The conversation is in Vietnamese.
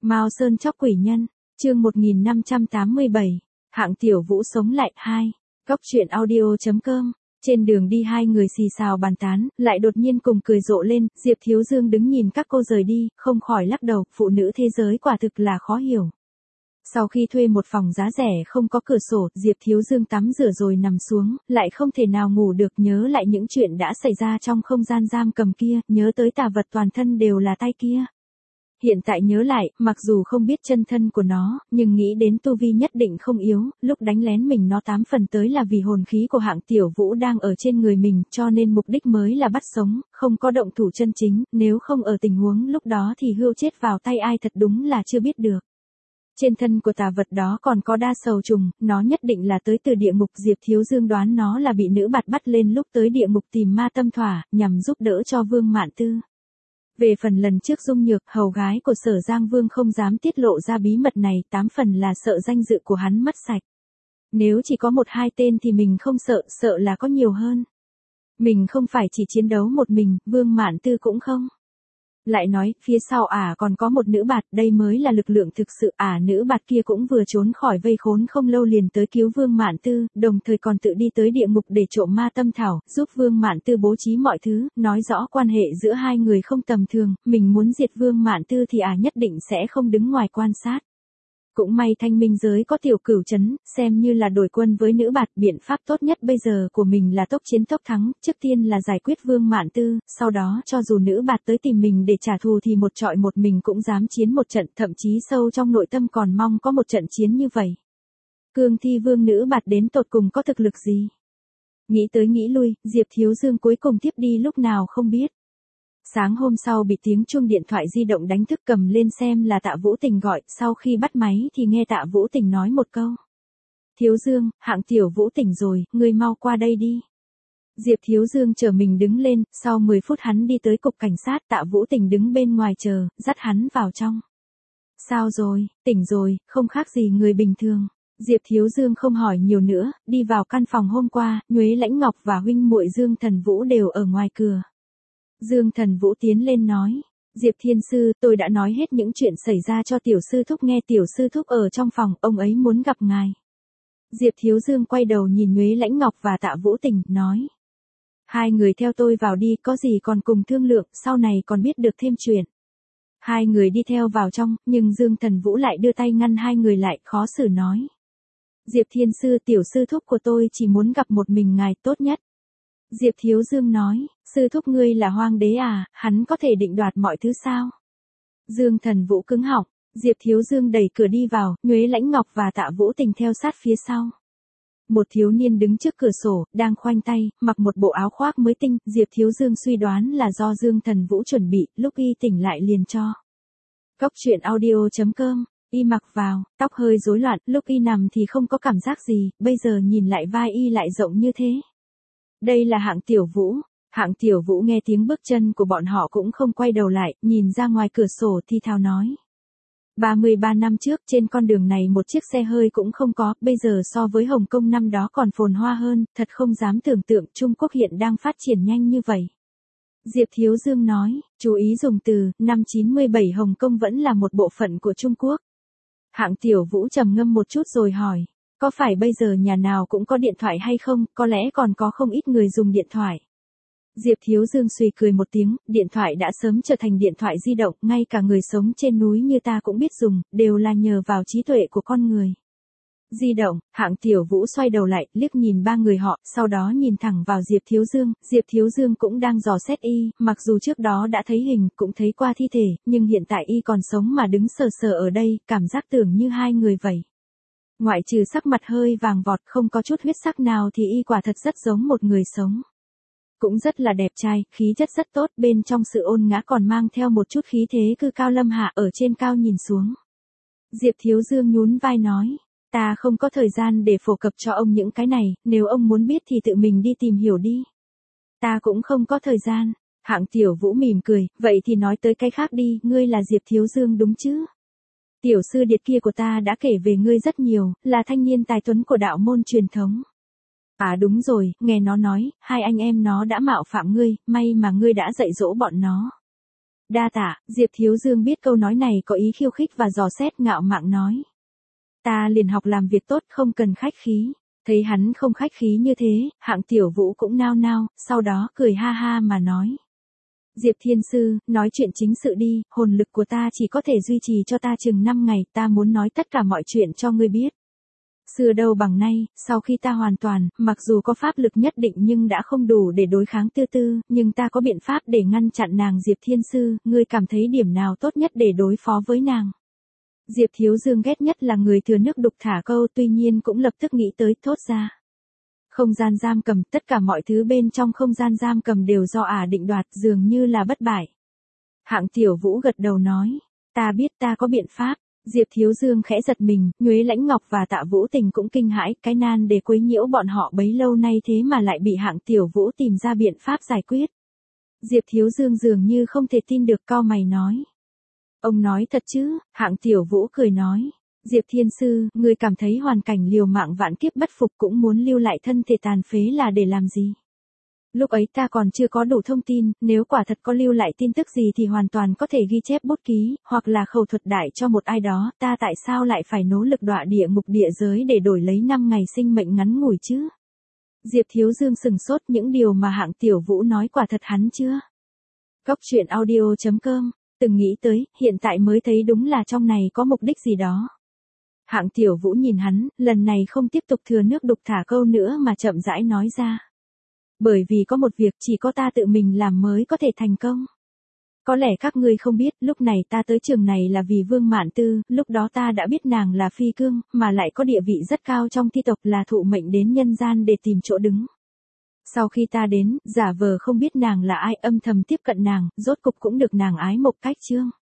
Mao Sơn chóc quỷ nhân, chương 1587, hạng tiểu vũ sống lại 2, góc truyện audio.com. Trên đường đi hai người xì xào bàn tán, lại đột nhiên cùng cười rộ lên, Diệp Thiếu Dương đứng nhìn các cô rời đi, không khỏi lắc đầu, phụ nữ thế giới quả thực là khó hiểu. Sau khi thuê một phòng giá rẻ không có cửa sổ, Diệp Thiếu Dương tắm rửa rồi nằm xuống, lại không thể nào ngủ được, nhớ lại những chuyện đã xảy ra trong không gian giam cầm kia, nhớ tới tà vật toàn thân đều là tay kia. Hiện tại nhớ lại, mặc dù không biết chân thân của nó, nhưng nghĩ đến tu vi nhất định không yếu, lúc đánh lén mình nó 8 phần tới là vì hồn khí của hạng tiểu vũ đang ở trên người mình, cho nên mục đích mới là bắt sống, không có động thủ chân chính, nếu không ở tình huống lúc đó thì hươu chết vào tay ai thật đúng là chưa biết được. Trên thân của tà vật đó còn có đa sầu trùng, nó nhất định là tới từ địa ngục. Diệp Thiếu Dương đoán nó là bị nữ bạt bắt lên lúc tới địa ngục tìm ma tâm thỏa, nhằm giúp đỡ cho Vương Mạn Tư. Về phần lần trước Dung Nhược, hầu gái của Sở Giang Vương không dám tiết lộ ra bí mật này, 8 phần là sợ danh dự của hắn mất sạch. Nếu chỉ có 1-2 tên thì mình không sợ, sợ là có nhiều hơn. Mình không phải chỉ chiến đấu một mình, Vương Mạn Tư cũng không. Lại nói, phía sau còn có một nữ bạt, đây mới là lực lượng thực sự. Nữ bạt kia cũng vừa trốn khỏi vây khốn không lâu liền tới cứu Vương Mạn Tư, đồng thời còn tự đi tới địa ngục để trộm ma tâm thảo, giúp Vương Mạn Tư bố trí mọi thứ, nói rõ quan hệ giữa hai người không tầm thường, mình muốn diệt Vương Mạn Tư thì nhất định sẽ không đứng ngoài quan sát. Cũng may Thanh Minh giới có Tiểu Cửu trấn, xem như là đổi quân với nữ bạt, biện pháp tốt nhất bây giờ của mình là tốc chiến tốc thắng, trước tiên là giải quyết Vương Mạn Tư, sau đó cho dù nữ bạt tới tìm mình để trả thù thì một trọi một mình cũng dám chiến một trận, thậm chí sâu trong nội tâm còn mong có một trận chiến như vậy. Cương Thi Vương nữ bạt đến tột cùng có thực lực gì? Nghĩ tới nghĩ lui, Diệp Thiếu Dương cuối cùng tiếp đi lúc nào không biết. Sáng hôm sau bị tiếng chuông điện thoại di động đánh thức, cầm lên xem là Tạ Vũ Tình gọi, sau khi bắt máy thì nghe Tạ Vũ Tình nói một câu. Thiếu Dương, hạng tiểu Vũ tỉnh rồi, ngươi mau qua đây đi. Diệp Thiếu Dương chờ mình đứng lên, sau 10 phút hắn đi tới cục cảnh sát, Tạ Vũ Tình đứng bên ngoài chờ, dắt hắn vào trong. Sao rồi, tỉnh rồi, không khác gì người bình thường. Diệp Thiếu Dương không hỏi nhiều nữa, đi vào căn phòng hôm qua, Nhuế Lãnh Ngọc và huynh muội Dương Thần Vũ đều ở ngoài cửa. Dương Thần Vũ tiến lên nói, Diệp Thiên Sư, tôi đã nói hết những chuyện xảy ra cho tiểu sư thúc nghe, tiểu sư thúc ở trong phòng, ông ấy muốn gặp ngài. Diệp Thiếu Dương quay đầu nhìn Nhuế Lãnh Ngọc và Tạ Vũ Tình, nói. Hai người theo tôi vào đi, có gì còn cùng thương lượng, sau này còn biết được thêm chuyện. Hai người đi theo vào trong, nhưng Dương Thần Vũ lại đưa tay ngăn hai người lại, khó xử nói. Diệp Thiên Sư, tiểu sư thúc của tôi chỉ muốn gặp một mình ngài tốt nhất. Diệp Thiếu Dương nói, sư thúc ngươi là hoàng đế hắn có thể định đoạt mọi thứ sao? Dương Thần Vũ cứng họng, Diệp Thiếu Dương đẩy cửa đi vào, Nhuế Lãnh Ngọc và Tạ Vũ Tình theo sát phía sau. Một thiếu niên đứng trước cửa sổ, đang khoanh tay, mặc một bộ áo khoác mới tinh, Diệp Thiếu Dương suy đoán là do Dương Thần Vũ chuẩn bị, lúc y tỉnh lại liền cho. Góc truyện audio.com. Y mặc vào, tóc hơi rối loạn, lúc y nằm thì không có cảm giác gì, bây giờ nhìn lại vai y lại rộng như thế. Đây là hạng tiểu Vũ. Hạng tiểu Vũ nghe tiếng bước chân của bọn họ cũng không quay đầu lại, nhìn ra ngoài cửa sổ thi thào nói. 33 năm trước trên con đường này một chiếc xe hơi cũng không có, bây giờ so với Hồng Kông năm đó còn phồn hoa hơn, thật không dám tưởng tượng Trung Quốc hiện đang phát triển nhanh như vậy. Diệp Thiếu Dương nói, chú ý dùng từ, năm 97 Hồng Kông vẫn là một bộ phận của Trung Quốc. Hạng tiểu Vũ trầm ngâm một chút rồi hỏi. Có phải bây giờ nhà nào cũng có điện thoại hay không, có lẽ còn có không ít người dùng điện thoại. Diệp Thiếu Dương suy cười một tiếng, điện thoại đã sớm trở thành điện thoại di động, ngay cả người sống trên núi như ta cũng biết dùng, đều là nhờ vào trí tuệ của con người. Di động, hạng tiểu Vũ xoay đầu lại, liếc nhìn ba người họ, sau đó nhìn thẳng vào Diệp Thiếu Dương cũng đang dò xét y, mặc dù trước đó đã thấy hình, cũng thấy qua thi thể, nhưng hiện tại y còn sống mà đứng sờ sờ ở đây, cảm giác tưởng như hai người vậy. Ngoại trừ sắc mặt hơi vàng vọt không có chút huyết sắc nào thì y quả thật rất giống một người sống. Cũng rất là đẹp trai, khí chất rất tốt, bên trong sự ôn ngã còn mang theo một chút khí thế cư cao lâm hạ, ở trên cao nhìn xuống. Diệp Thiếu Dương nhún vai nói, ta không có thời gian để phổ cập cho ông những cái này, nếu ông muốn biết thì tự mình đi tìm hiểu đi. Ta cũng không có thời gian. Hạng tiểu Vũ mỉm cười, vậy thì nói tới cái khác đi, ngươi là Diệp Thiếu Dương đúng chứ? Tiểu sư điệt kia của ta đã kể về ngươi rất nhiều, là thanh niên tài tuấn của đạo môn truyền thống. Đúng rồi, nghe nó nói, hai anh em nó đã mạo phạm ngươi, may mà ngươi đã dạy dỗ bọn nó. Đa tạ, Diệp Thiếu Dương biết câu nói này có ý khiêu khích và dò xét, ngạo mạn nói. Ta liền học làm việc tốt, không cần khách khí. Thấy hắn không khách khí như thế, Hạng Tiểu Vũ cũng nao nao, sau đó cười ha ha mà nói. Diệp Thiên Sư, nói chuyện chính sự đi, hồn lực của ta chỉ có thể duy trì cho ta chừng 5 ngày, ta muốn nói tất cả mọi chuyện cho ngươi biết. Xưa đâu bằng nay, sau khi ta hoàn toàn, mặc dù có pháp lực nhất định nhưng đã không đủ để đối kháng Tư Tư, nhưng ta có biện pháp để ngăn chặn nàng. Diệp Thiên Sư, ngươi cảm thấy điểm nào tốt nhất để đối phó với nàng? Diệp Thiếu Dương ghét nhất là người thừa nước đục thả câu, tuy nhiên cũng lập tức nghĩ tới, thốt ra. Không gian giam cầm, tất cả mọi thứ bên trong không gian giam cầm đều do ả định đoạt, dường như là bất bại. Hạng Tiểu Vũ gật đầu nói, ta biết, ta có biện pháp. Diệp Thiếu Dương khẽ giật mình, Nhuế Lãnh Ngọc và Tạ Vũ Tình cũng kinh hãi, cái nan để quấy nhiễu bọn họ bấy lâu nay thế mà lại bị Hạng Tiểu Vũ tìm ra biện pháp giải quyết. Diệp Thiếu Dương dường như không thể tin được, cau mày nói. Ông nói thật chứ? Hạng Tiểu Vũ cười nói. Diệp Thiên Sư, ngươi cảm thấy hoàn cảnh liều mạng vạn kiếp bất phục cũng muốn lưu lại thân thể tàn phế là để làm gì? Lúc ấy ta còn chưa có đủ thông tin, nếu quả thật có lưu lại tin tức gì thì hoàn toàn có thể ghi chép bút ký, hoặc là khẩu thuật đại cho một ai đó, ta tại sao lại phải nỗ lực đọa địa ngục địa giới để đổi lấy 5 ngày sinh mệnh ngắn ngủi chứ? Diệp Thiếu Dương sừng sốt, những điều mà Hạng Tiểu Vũ nói quả thật hắn chưa? Cốc truyện audio.com, từng nghĩ tới, hiện tại mới thấy đúng là trong này có mục đích gì đó. Hạng Tiểu Vũ nhìn hắn, lần này không tiếp tục thừa nước đục thả câu nữa mà chậm rãi nói ra. Bởi vì có một việc chỉ có ta tự mình làm mới có thể thành công. Có lẽ các ngươi không biết, lúc này ta tới trường này là vì Vương Mạn Tư, lúc đó ta đã biết nàng là phi cương, mà lại có địa vị rất cao trong thi tộc, là thụ mệnh đến nhân gian để tìm chỗ đứng. Sau khi ta đến, giả vờ không biết nàng là ai, âm thầm tiếp cận nàng, rốt cục cũng được nàng ái một cách trương.